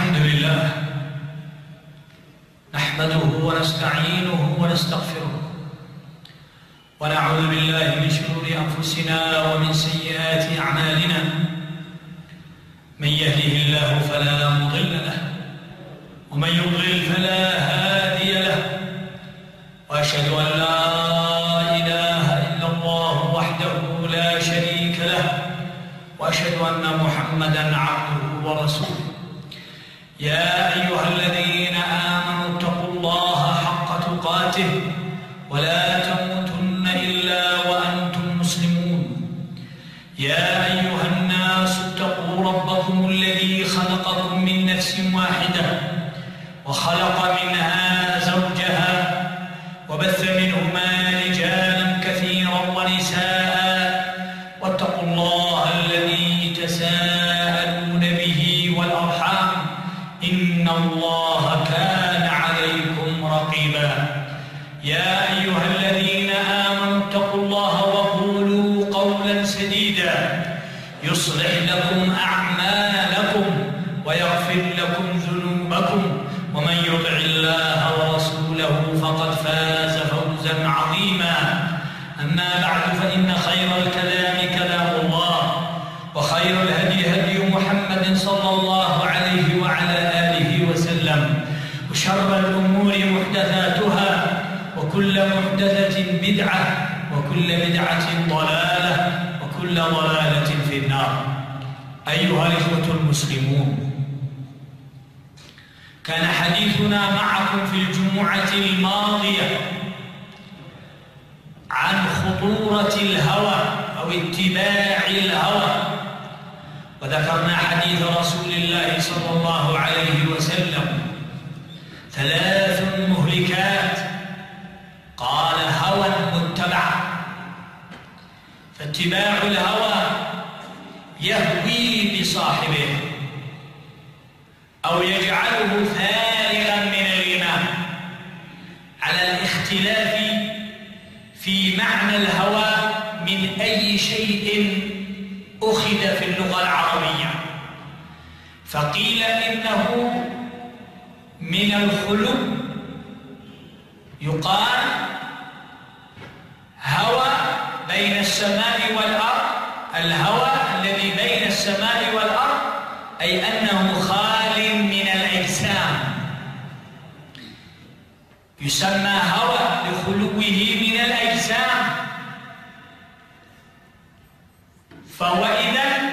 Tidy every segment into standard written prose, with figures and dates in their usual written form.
الحمد لله نحمده ونستعينه ونستغفره ونعوذ بالله من شرور أنفسنا ومن سيئات أعمالنا. من يهده الله فلا مضل له ومن يضلل فلا هادي له، وأشهد أن لا إله إلا الله وحده لا شريك له، وأشهد أن محمدًا عبده ورسوله. يا أيها الذين آمنوا اتقوا الله حق تقاته ولا تموتن إلا وأنتم مسلمون. يا أيها الناس اتقوا ربكم الذي خلقكم من نفس واحدة وخلق منها زوجها وبث منهما رجالا كثيرا ونساء، واتقوا الله الذي تساءلون به والأرحام إن الله كان عليكم رقيبا. يا أيها الذين آمنوا اتقوا الله وقولوا قولا سديدا يصلح لكم أعمالكم ويغفر لكم ذنوبكم، ومن يطع الله ورسوله فقد فاز فوزا عظيما. أما بعد، فإن خير الكلام كلام الله، وخير الهدي هدي محمد صلى الله عليه وعلى آله وسلم، وشر الأمور محدثاتها، وكل محدثة بدعة، وكل بدعة ضلالة، وكل ضلالة في النار. أيها الإخوة المسلمون، كان حديثنا معكم في الجمعة الماضية عن خطورة الهوى أو اتباع الهوى، وذكرنا حديث رسول الله صلى الله عليه وسلم: 3 مهلكات، قال: هوى متبع. فاتباع الهوى يهوي بصاحبه أو يجعله فارغا من الإيمان، على الاختلاف في معنى الهوى من أي شيء أخذ في اللغة العربية. فقيل إنه من الخلق، يقال هوى بين السماء والأرض، الهوى الذي بين السماء والأرض، أي أنه خال من الأجسام، يسمى هوى لخلوه من الأجسام. فهو إذن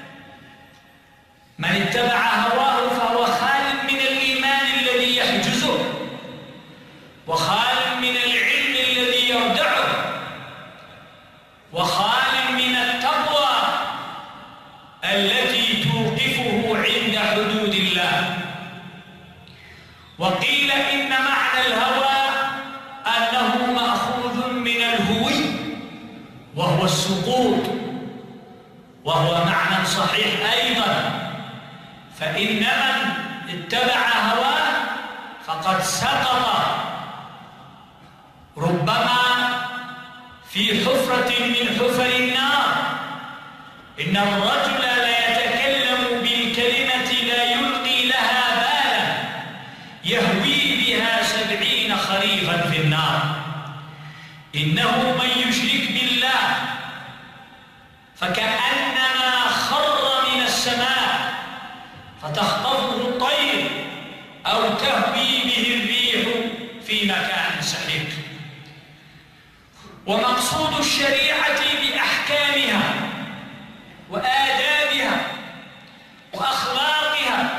من اتبع هواه فهو خال من الإيمان الذي يحجزه، وخال من العلم الذي يردعه، وخال من التقوى التي توقفه عند حدود الله. وقيل إن معنى الهوى أنه مأخوذ من الهوي وهو السقوط، وهو معنى صحيح أيضا، فإن من اتبع هواه فقد سقط، ربما في حفرة من حفر النار. إن الرجل لا يتكلم بالكلمة لا يلقي لها بالا، يهوي بها 70 خريفا في النار. إنه من يشرك بالله فكأنما خر من السماء فتخطفه الطير أو تهوي به الريح في مكان سحيق. ومقصود الشريعة بأحكامها وآدابها وأخلاقها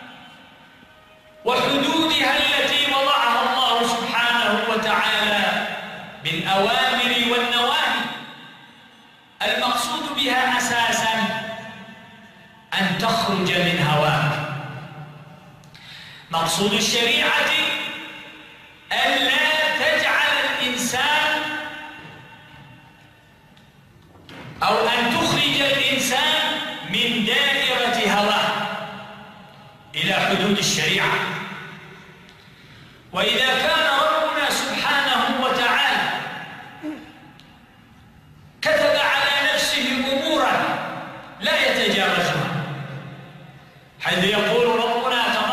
وحدودها التي وضعها الله سبحانه وتعالى بالأوامر والنواهي، المقصود بها أساساً أن تخرج من هواك. مقصود الشريعة ألا تجعل الإنسان أو أن تخرج الإنسان من دائرة هواه إلى حدود الشريعة. وإذا كان ربنا سبحانه وتعالى كتب على نفسه أمورا لا يتجاوزها، حيث يقول ربنا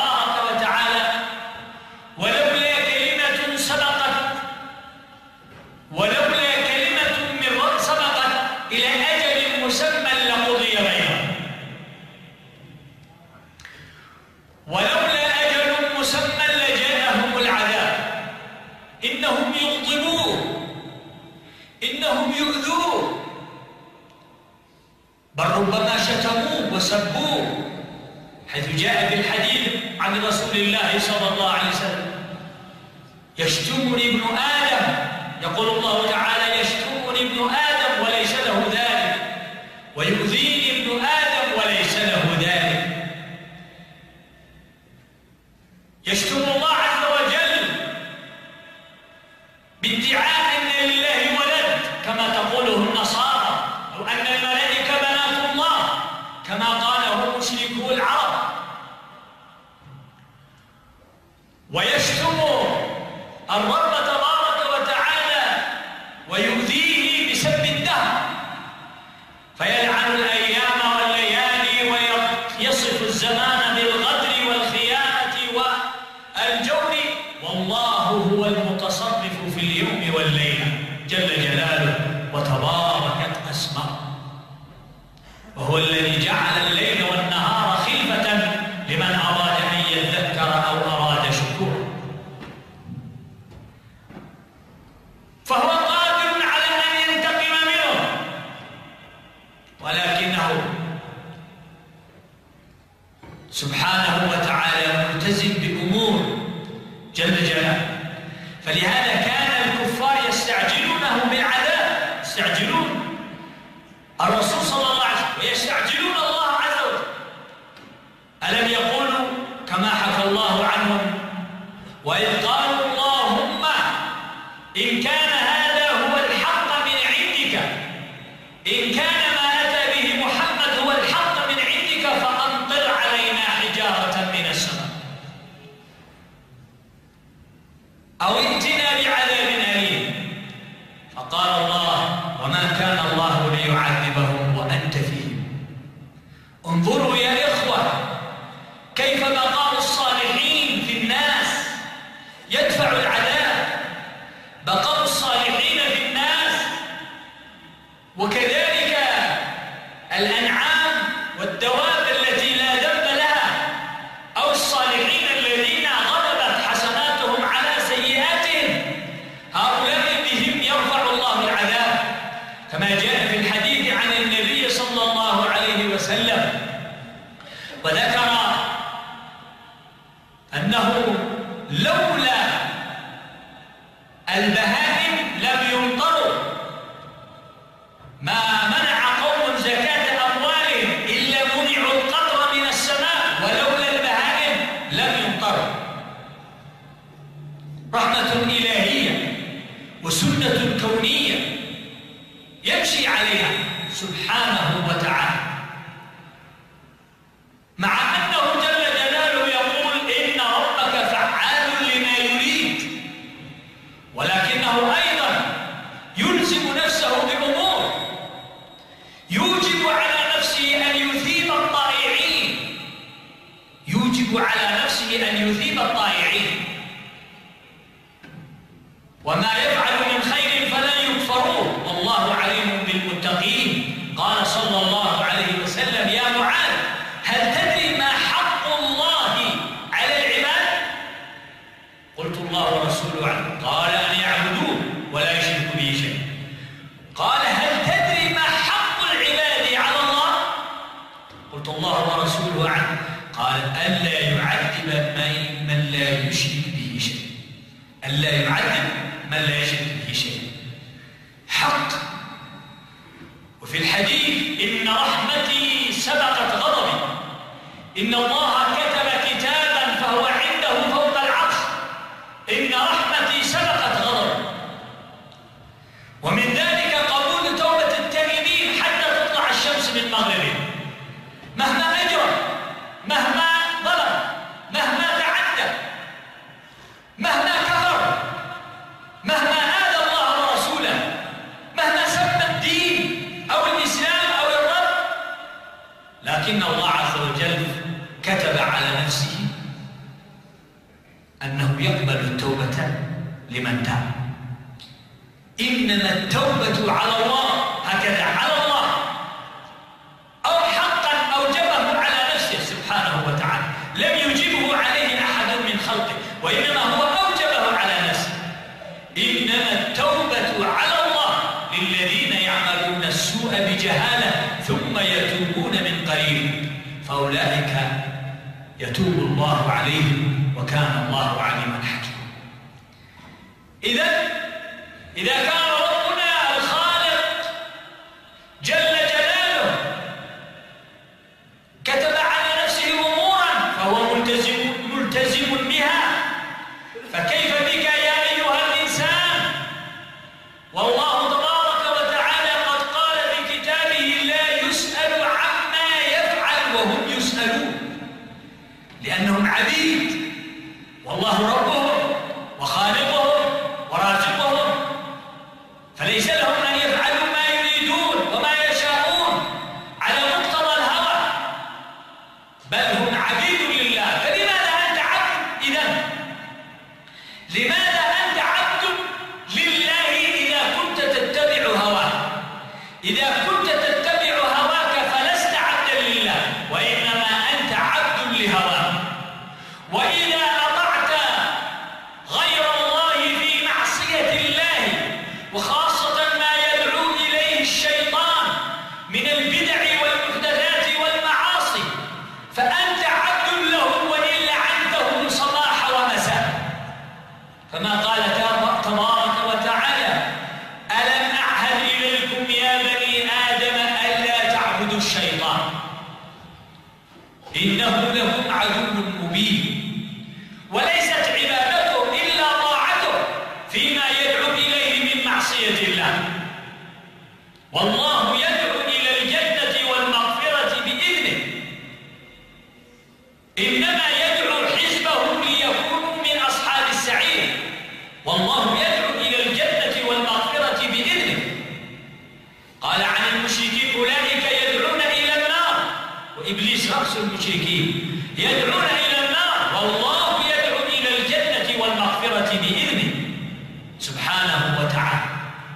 ولولا أجل مسمى لجاءهم العذاب. إنهم يغضبون، إنهم يؤذون، بل ربما شتموه وسبوه، حيث جاء في الحديث عن رسول الله صلى الله عليه وسلم: يشتمني ابن آدم، يقول الله تعالى: يشتمني ابن آدم وليس له ذلك، ويؤذيني ابن آدم وليس له ذلك. يشتم الله عز وجل بادعاء أن لله ولد كما تقوله النصارى، أو أن الملائكة بنات الله كما قاله مشركو العرب. ويشتم الرب تبارك وتعالى ويؤذيه بسب الدهر، فيلعن الأيام والليالي ويصف الزمان بالغدر والخيانة والجور، والله هو المتصرف في اليوم والليلة جل جلاله وتباركت أسماؤه، وهو الذي جعل الليل والنهار خلفة لمن أراد أن يذكر أو أراد شكورا. فهو قادر على أن ينتقم منه، ولكنه سبحانه وتعالى ملتزم بأمور جل جلاله. فلهذا كان الكفار يستعجلونه بالعذاب، يستعجلون الرسول صلى الله عليه وسلم ويستعجلون الله عز وجل. ألم يقولوا كما حكى الله عنهم: وإذ قالوا اللهم إن كان هذا هو الحق من عندك، إن كان ما أتى به محمد هو الحق من عندك فأمطر علينا حجارة من السماء أو ائتنا بعذاب أليم. فقال الله: وما كان الله ليعذبهم وأنت فيهم. انظروا يا إخوة كيف بقاء الصالحين في الناس يدفع العذاب، بقاء الصالحين في الناس، وكذلك الأنعام والدواب التي لا ذنب لها، أو الصالحين الذين غلبت حسناتهم على سيئاتهم، هؤلاء بهم يرفع الله العذاب، كما جاء في الحديث عن النبي صلى الله عليه وسلم. وذكر أنه لولا البهائم لم يمطروا، ما منع قوم زكاة أموالهم إلا منعوا القطر من السماء، ولولا البهائم لم يمطروا. رحمة إلهية وسنة كونية يمشي عليها سبحانه وتعالى، مع أنه جل جلاله يقول: إن ربك فعال لما يريد، ولكنه أيضا يلزم نفسه بأمور يوجب على نفسه أن يثيب الطائعين، يوجب على نفسه أن يثيب الطائعين. وما يفعل من خير فلن يكفروه والله عليم بالمتقين. قال صلى الله عليه وسلم: يا معاذ هل تدري ما حق الله على العباد؟ قلت: الله ورسوله أعلم. قال: أن يعبدوه ولا يشركوا به شيئا. قال: هل تدري ما حق العباد على الله؟ قلت: الله ورسوله أعلم. قال: ألا يعذب من لا يشرك به شيئا، ألا يعذب من لا يشرك به شيئا، حق. وفي الحديث: إن رحمتي سبقت غضبي، إن الله كتب كتابا فهو عنده فوق العرش، إن رحمتي سبقت غضبي. ومن ذلك قبول توبة التائبين حتى تطلع الشمس من مغربها، مهما أجرم، مهما ظلم، مهما تعدى، مهما كفر، مهما آذى الله ورسوله، مهما سب الدين أو الإسلام أو الرب، لكن الله عز وجل كتب على نفسه أنه يقبل التوبة لمن تاب. إنما التوبة على الله، هكذا على الله، أو حقا أوجبه على نفسه سبحانه وتعالى، لم يجبه وإنما هو أوجبه على نفسه. إنما التوبة على الله للذين يعملون السوء بجهالة ثم يتوبون من قريب فأولئك يتوب الله عليهم وكان الله عليما حكيما. إذا كان ربنا الخالق جل جلاله كتب على نفسه أمورا فهو ملتزم بها، فكيف بك يا أيها الإنسان؟ والله تبارك وتعالى قد قال في كتابه لا يسأل عما يفعل وهم يسألون، لأنهم عبيد والله ربهم وخالقهم ورازقهم، فليس لهم أن يفعلوا ما يريدون وما يشاءون على مقتضى الهوى، بل هم عبيد لله. فلماذا أنت عبد إذن؟ لماذا أنت عبد لله إذا كنت تتبع هواك؟ إذا كنت تتبع هواك فلست عبدا لله، وإنما أنت عبد لهواك. وإذا أطعت غير الله في معصية الله، وخاصة ما يدعو إليه الشيطان من البدع والمحدثات والمعاصي، فأنت عبد له وإن لعنته صباح ومساء. فما قال تبارك وتعالى ألم أعهد إليكم يا بني آدم ألا تعبدوا الشيطان إنه لكم عدو مبين. وليست عبادته إلا طاعته فيما يدعو إليه من معصية الله. والله يدعو إلى الجنة والمغفرة بإذنه، إنما يدعو حزبه ليكونوا من أصحاب السعير، والله يدعو إلى الجنة والمغفرة بإذنه. قال عن المشركين أولئك يدعون إلى النار، وإبليس رأس المشركين، يدعون إلى النار والله يدعو إلى الجنة والمغفرة بإذنه سبحانه وتعالى.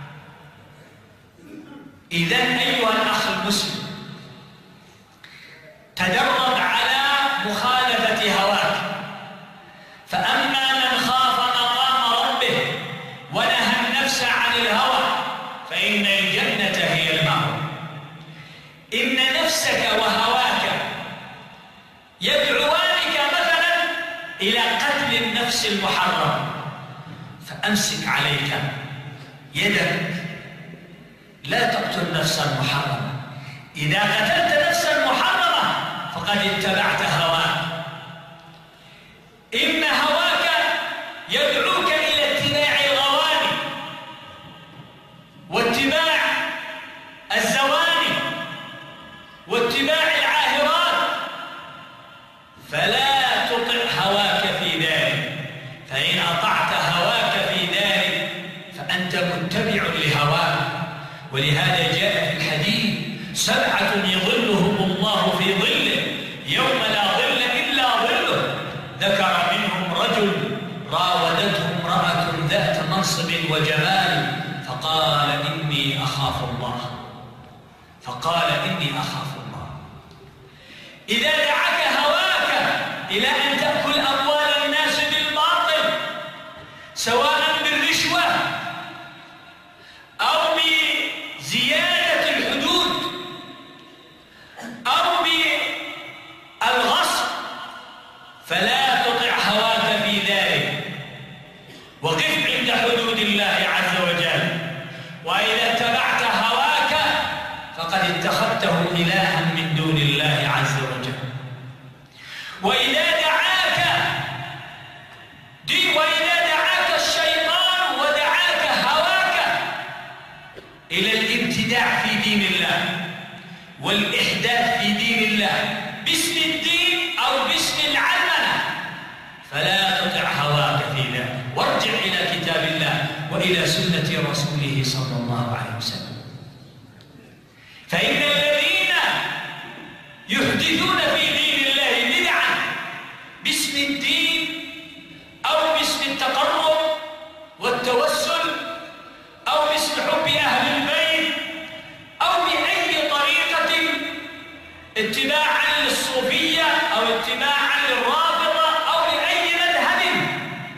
إذن أيها الأخ المسلم، تدرب على مخالفة هواك، فأما من خاف مقام ربه ونهى النفس عن الهوى فإن الجنة هي المأوى. إن نفسك وهواك يدعوانك مثلا إلى قتل النفس المحرم، فأمسك عليك يدك، لا تقتل نفسا محرمة. إذا قتلت نفسا محرمة فقد اتبعت هواك. إن هواك يدعوك إلى اتباع الغواني واتباع الزواني واتباع العاهرات، فلا تطع هواك في ذلك، فإن أطعت هواك في ذلك فأنت متبع لهواك. ولهذا جاء في الحديث 7 يظلهم الله في ظله يوم لا ظل إلا ظله، ذكر منهم رجل راودته امرأة ذات منصب وجمال فقال إني أخاف الله، إذا دعاك هواك إلى أن تأكل أموال الناس بالباطل سواء بالرشوة أو بزيادة الحدود أو بالغصب، فلا تطع هواك في ذلك، وقف عند حدود الله عز وجل. وإذا اتبعت هواك فقد اتخذته إلها من دون الله عز وجل. وإذا دعاك الشيطان ودعاك هواك إلى الابتداع في دين الله والإحداث في دين الله باسم الدين أو باسم العلمنة، فلا تطع هواك في ذلك، وارجع إلى كتاب الله وإلى سنة رسوله صلى الله عليه وسلم. فإن الذين يحدثون في دين الله بدعا باسم الدين أو باسم التقرب والتوسل أو باسم حب أهل البيت أو بأي طريقة اتباعا للصوفية أو اتباعا للرافضة أو لأي مذهب،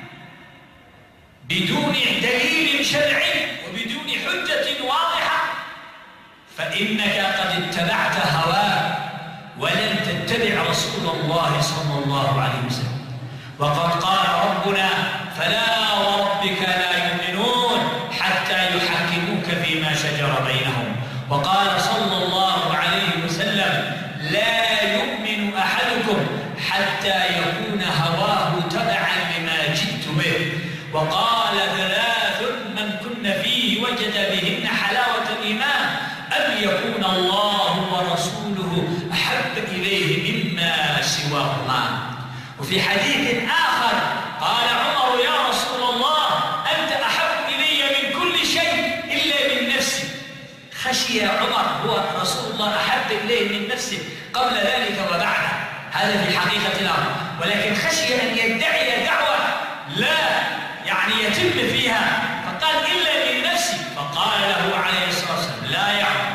صلى الله عليه وسلم. وقد قال ربنا: فلا وربك لا يؤمنون حتى يحكموك فيما شجر بينهم. وقال صلى الله عليه وسلم: لا يؤمن أحدكم حتى يكون هواه تبعا لما جئت به. وقال: ثلاث من كن فيه وجد بهن حلاوة الإيمان: أن يكون الله ورسوله أحب إليه مما سواهما. وفي حديث آخر قال عمر: يا رسول الله، أنت أحب إلي من كل شيء إلا من نفسي. خشي عمر، هو رسول الله أحب إليه من نفسه قبل ذلك وبعده، هذا في حقيقة الأمر، ولكن خشي أن يدعي دعوة لا يعني يتم فيها، فقال: إلا من نفسي. فقال له عليه الصلاة والسلام: لا يعلم،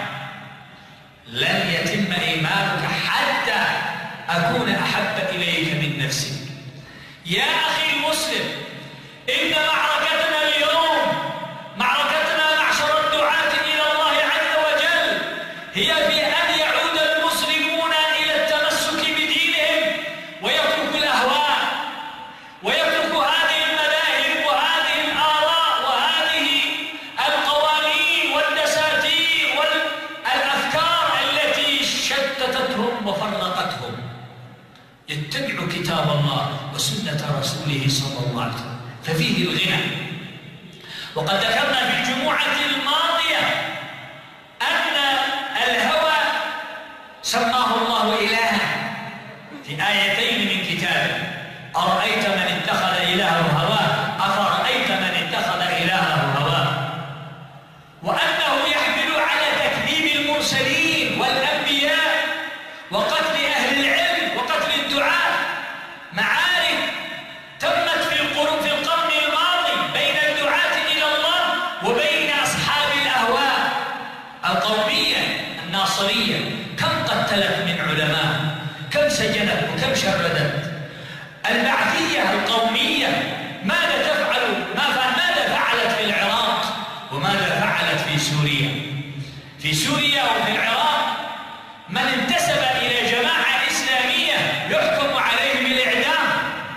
لن يتم إيمانك حتى أكون أحب إليك من نفسك. يا أخي المسلم، إن معركتنا اليوم، معركتنا معشر الدعاة إلى الله عز وجل، هي في أن يعود المسلمون إلى التمسك بدينهم ويتركوا الأهواء ويتركوا هذه المذاهب وهذه الآراء وهذه القوانين والدساتير والأفكار التي شتتتهم وفرقتهم. يتبعوا كتاب الله وسنة رسوله صلى الله عليه وسلم، ففيه الغنى. وقد ذكرنا في الجمعة الماضية أن الهوى سماه الله إلها في آيتين من كتابه: أرأيت من اتخذ إلهه هواه أفرأيت من اتخذ إلهه هواه. وأنه يحمل على تكذيب المرسلين والأنبياء وقتل أهل العلم وقتل الدعاة. معارك تمت في القرن الماضي بين الدعاة إلى الله وبين أصحاب الأهواء. القومية الناصرية كم قتلت من علماء، كم سجنت وكم شردت. البعثية القومية ماذا تفعل؟ ماذا فعلت في العراق وماذا فعلت في سوريا؟ في سوريا وفي العراق من انتسب إلى جماعة إسلامية يحكم عليه بالإعدام.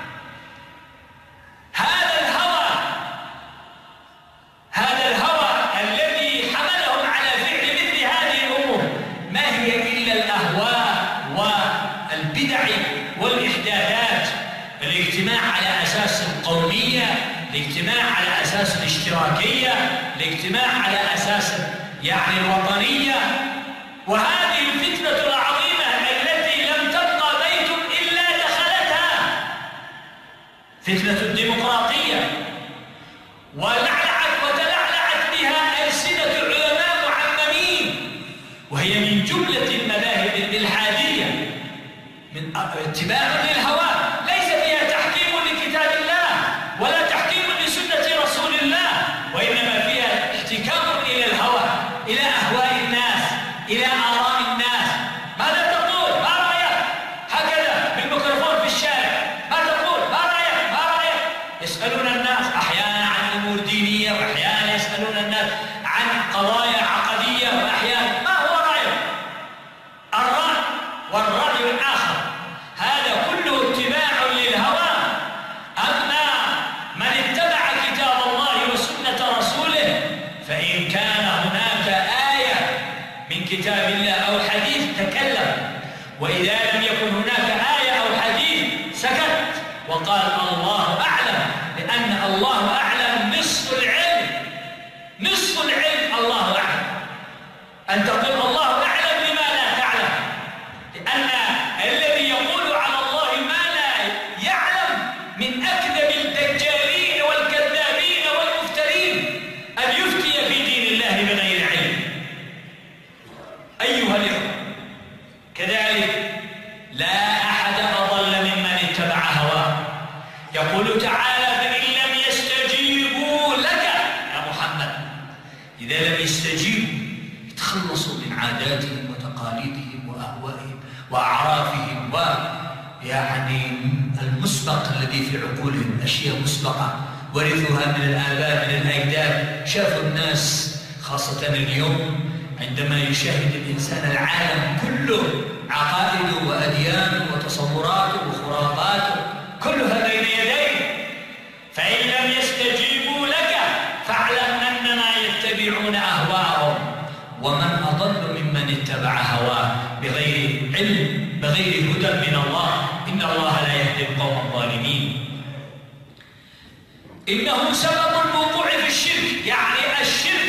هذا الهوى الذي حملهم على فعل مثل هذه الأمور ما هي إلا الأهواء والبدع والإحداثات. الاجتماع على أساس القومية، الاجتماع على أساس الاشتراكية، الاجتماع على أساس يعني الوطنية. وهذه الفتنة العظيمة التي لم تبقى بيت إلا دخلتها، فتنة الديمقراطية، ولعلعت وتلعلعت بها ألسنة علماء معممين، وهي من جملة المذاهب الإلحادية، من اتباع للهوى، ليس فيها تحكيم لكتاب الله ولا تحكيم لسنة رسول الله، وإنما فيها احتكام إلى الهوى، إلى أهواء الناس، إلى آراء الناس. ماذا تقول؟ ما رأيك؟ هكذا بالميكروفون في الشارع، ما تقول؟ ما رأيك؟ ما رأيك؟ يسألون الناس أحيانا عن أمور دينية، وأحيانا يسألون الناس عن قضايا عقدية، وأحيانا ما هو رأيك؟ الرأي والرأي الآخر، هذا كله اتباع للهوى. أما من اتبع كتاب الله وسنة رسوله فإن كان هناك آية من كتاب الله أو حديث تكلم، وإذا لم يكن هناك آية أو حديث سكت وقال الله أعلم، لأن الله أعلم نصف العلم، نصف العلم الله أعلم. أن تقول الله أعلم لما لا تعلم، لأن الذي يقول على الله ما لا يعلم من أكذب الدجالين والكذابين والمفترين أن يفتي في دين الله بغير علم. أيها الإخوة، كذلك لا أحد أضل ممن اتبع هواه. يقول تعالى: فإن لم يستجيبوا لك يا محمد، إذا لم يستجيبوا يتخلصوا من عاداتهم وتقاليدهم وأهوائهم وأعرافهم ويعني المسبق الذي في عقولهم، أشياء مسبقة ورثوها من الآباء من الأجداد. شافوا الناس خاصة اليوم عندما يشاهد الإنسان العالم كله عقائده وأديانه وتصوراته وخرافاته أضل ممن اتبع هواه بغير علم بغير هدى من الله. إن الله لا يهدي القوم الظالمين. إنه سبب الوقوع في الشرك، يعني الشرك